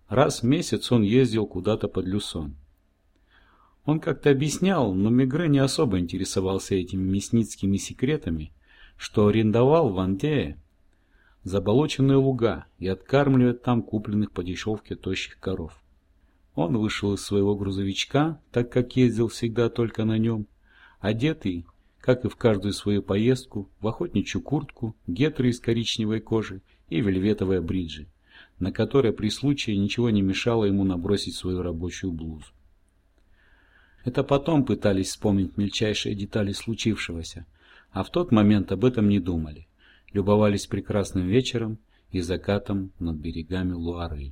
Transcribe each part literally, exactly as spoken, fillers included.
Раз в месяц он ездил куда-то под Люсон. Он как-то объяснял, но Мегре не особо интересовался этими мясницкими секретами, что арендовал в Андее заболоченные луга и откармливает там купленных по дешевке тощих коров. Он вышел из своего грузовичка, так как ездил всегда только на нем, одетый, как и в каждую свою поездку, в охотничью куртку, гетры из коричневой кожи и вельветовые бриджи, на которые при случае ничего не мешало ему набросить свою рабочую блузу. Это потом пытались вспомнить мельчайшие детали случившегося, а в тот момент об этом не думали, любовались прекрасным вечером и закатом над берегами Луары.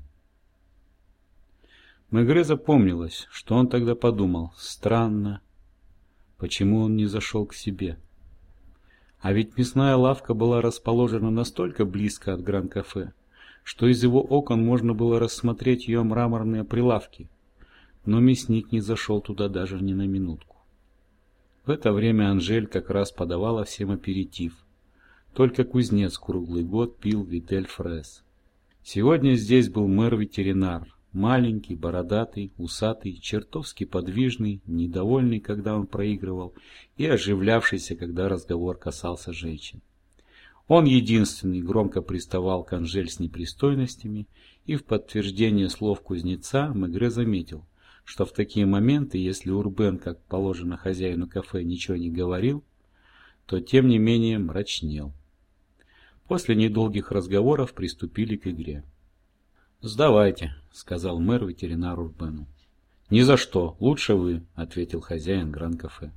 Мегре запомнилось, что он тогда подумал: странно, почему он не зашел к себе? А ведь мясная лавка была расположена настолько близко от Гран-кафе, что из его окон можно было рассмотреть ее мраморные прилавки, но мясник не зашел туда даже ни на минутку. В это время Анжель как раз подавала всем аперитив. Только кузнец круглый год пил Витель Фрес. Сегодня здесь был мэр-ветеринар, маленький, бородатый, усатый, чертовски подвижный, недовольный, когда он проигрывал, и оживлявшийся, когда разговор касался женщин. Он единственный громко приставал к Анжель с непристойностями, и в подтверждение слов кузнеца Мегре заметил, что в такие моменты, если Урбен, как положено хозяину кафе, ничего не говорил, то тем не менее мрачнел. После недолгих разговоров приступили к игре. «Сдавайте», — сказал мэр ветеринару Урбену. «Ни за что, лучше вы», — ответил хозяин Гран-кафе.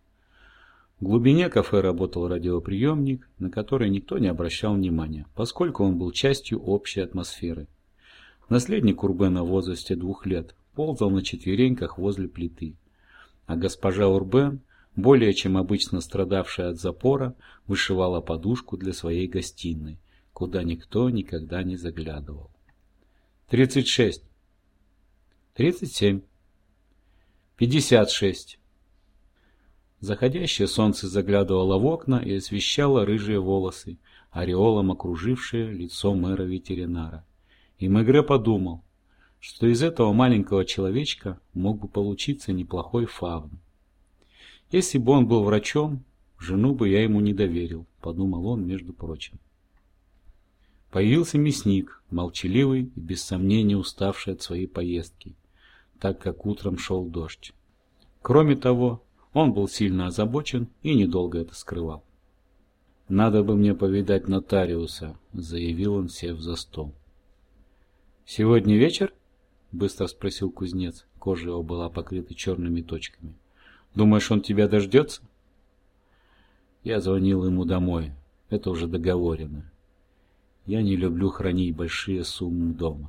В глубине кафе работал радиоприемник, на который никто не обращал внимания, поскольку он был частью общей атмосферы. Наследник Урбена в возрасте двух лет ползал на четвереньках возле плиты, а госпожа Урбен, более чем обычно страдавшая от запора, вышивала подушку для своей гостиной, куда никто никогда не заглядывал. «Тридцать шесть. Тридцать семь. Пятьдесят шесть». Заходящее солнце заглядывало в окна и освещало рыжие волосы, ореолом окружившие лицо мэра-ветеринара. И Мегре подумал, что из этого маленького человечка мог бы получиться неплохой фавн. Если бы он был врачом, жену бы я ему не доверил, подумал он, между прочим. Появился мясник, молчаливый и без сомнения уставший от своей поездки, так как утром шел дождь. Кроме того, он был сильно озабочен и недолго это скрывал. «Надо бы мне повидать нотариуса», — заявил он, сев за стол. «Сегодня вечер?» — быстро спросил кузнец. Кожа его была покрыта черными точками. «Думаешь, он тебя дождется?» Я звонил ему домой. Это уже договорено. Я не люблю хранить большие суммы дома.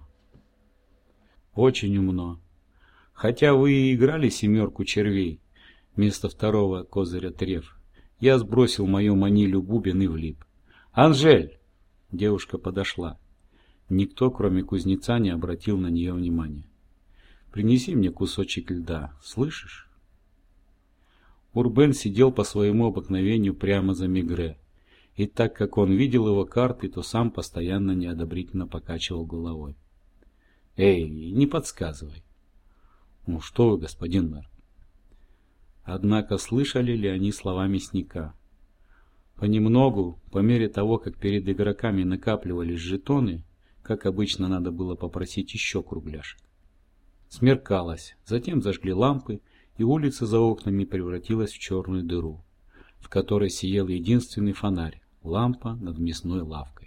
Очень умно. Хотя вы и играли семерку червей вместо второго козыря треф, я сбросил мою манилю бубен и влип. «Анжель!» Девушка подошла. Никто, кроме кузнеца, не обратил на нее внимания. «Принеси мне кусочек льда, слышишь?» Урбен сидел по своему обыкновению прямо за Мегре, и так как он видел его карты, то сам постоянно неодобрительно покачивал головой. «Эй, не подсказывай!» «Ну что вы, господин мэр!» Однако слышали ли они слова мясника? Понемногу, по мере того, как перед игроками накапливались жетоны, как обычно, надо было попросить еще кругляшек. Смеркалось, затем зажгли лампы, и улица за окнами превратилась в черную дыру, в которой сиял единственный фонарь — лампа над мясной лавкой.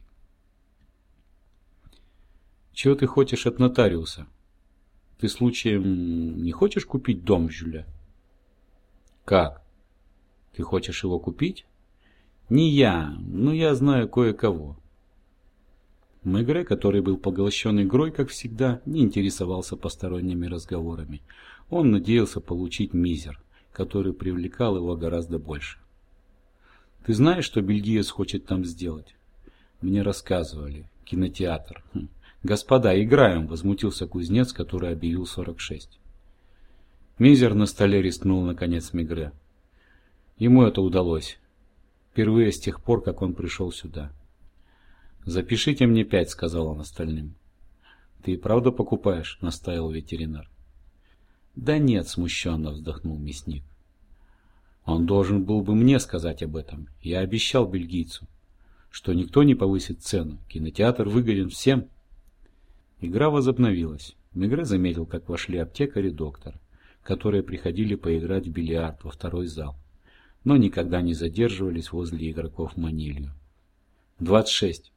«Чего ты хочешь от нотариуса? Ты случаем не хочешь купить дом Жюля?» «Как? Ты хочешь его купить?» «Не я, но я знаю кое-кого». Мегре, который был поглощен игрой, как всегда, не интересовался посторонними разговорами. Он надеялся получить мизер, который привлекал его гораздо больше. «Ты знаешь, что бельгиец хочет там сделать?» «Мне рассказывали. Кинотеатр». Хм. «Господа, играем!» — возмутился кузнец, который объявил сорок шесть. Мизер на столе рискнул наконец Мегре. Ему это удалось. Впервые с тех пор, как он пришел сюда. «Запишите мне пять», — сказал он остальным. «Ты и правда покупаешь?» – настаивал ветеринар. «Да нет», – смущенно вздохнул мясник. «Он должен был бы мне сказать об этом. Я обещал бельгийцу, что никто не повысит цену. Кинотеатр выгоден всем». Игра возобновилась. Мегре заметил, как вошли аптекарь и доктор, которые приходили поиграть в бильярд во второй зал, но никогда не задерживались возле игроков манилью. «Двадцать шесть.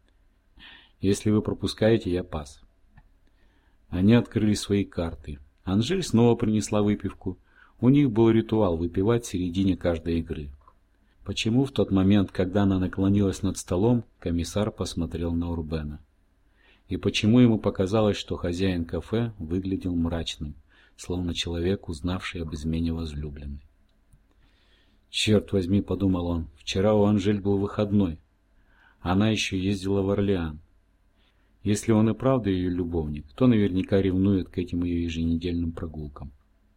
Если вы пропускаете, я пас». Они открыли свои карты. Анжель снова принесла выпивку. У них был ритуал выпивать в середине каждой игры. Почему в тот момент, когда она наклонилась над столом, комиссар посмотрел на Урбена? И почему ему показалось, что хозяин кафе выглядел мрачным, словно человек, узнавший об измене возлюбленной? «Черт возьми», — подумал он, — «вчера у Анжель был выходной. Она еще ездила в Орлеан. Если он и правда ее любовник, то наверняка ревнует к этим ее еженедельным прогулкам».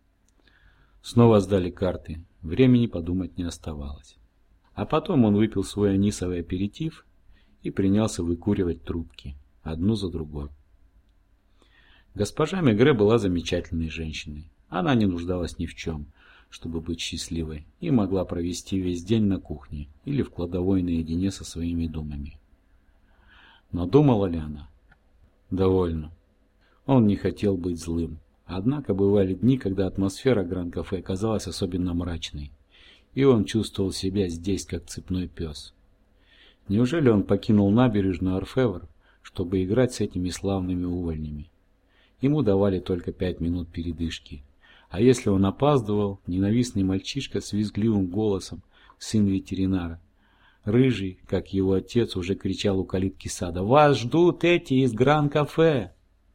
Снова сдали карты. Времени подумать не оставалось. А потом он выпил свой анисовый аперитив и принялся выкуривать трубки, одну за другой. Госпожа Мегре была замечательной женщиной. Она не нуждалась ни в чем, чтобы быть счастливой, и могла провести весь день на кухне или в кладовой наедине со своими думами. Но думала ли она? Довольно. Он не хотел быть злым. Однако бывали дни, когда атмосфера Гран-кафе казалась особенно мрачной, и он чувствовал себя здесь, как цепной пес. Неужели он покинул набережную Орфевр, чтобы играть с этими славными увольнями? Ему давали только пять минут передышки, а если он опаздывал, ненавистный мальчишка с визгливым голосом, сын ветеринара, рыжий, как его отец, уже кричал у калитки сада: «Вас ждут эти из Гран-кафе!»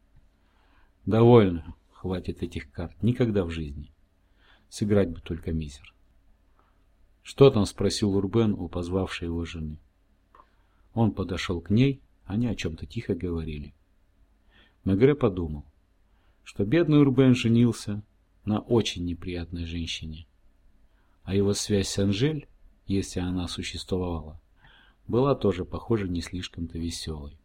Довольно, хватит этих карт, никогда в жизни. Сыграть бы только мизер. «Что там?» — спросил Урбен у позвавшей его жены. Он подошел к ней, они о чем-то тихо говорили. Мегре подумал, что бедный Урбен женился на очень неприятной женщине, а его связь с Анжель, если она существовала, была тоже, похоже, не слишком-то веселой.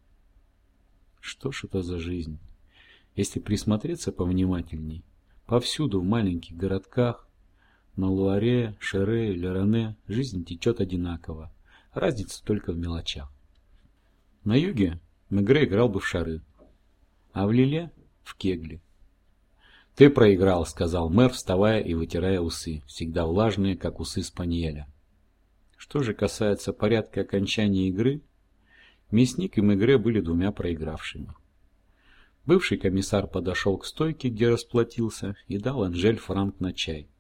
Что ж это за жизнь? Если присмотреться повнимательней, повсюду в маленьких городках, на Луаре, Шере или Рене, жизнь течет одинаково, разница только в мелочах. На юге Мегре играл бы в шары, а в Лиле — в кегли. «Ты проиграл», — сказал мэр, вставая и вытирая усы, всегда влажные, как усы спаниеля. Что же касается порядка окончания игры, мясник и Мегре были двумя проигравшими. Бывший комиссар подошел к стойке, где расплатился, и дал Анжель франк на чай.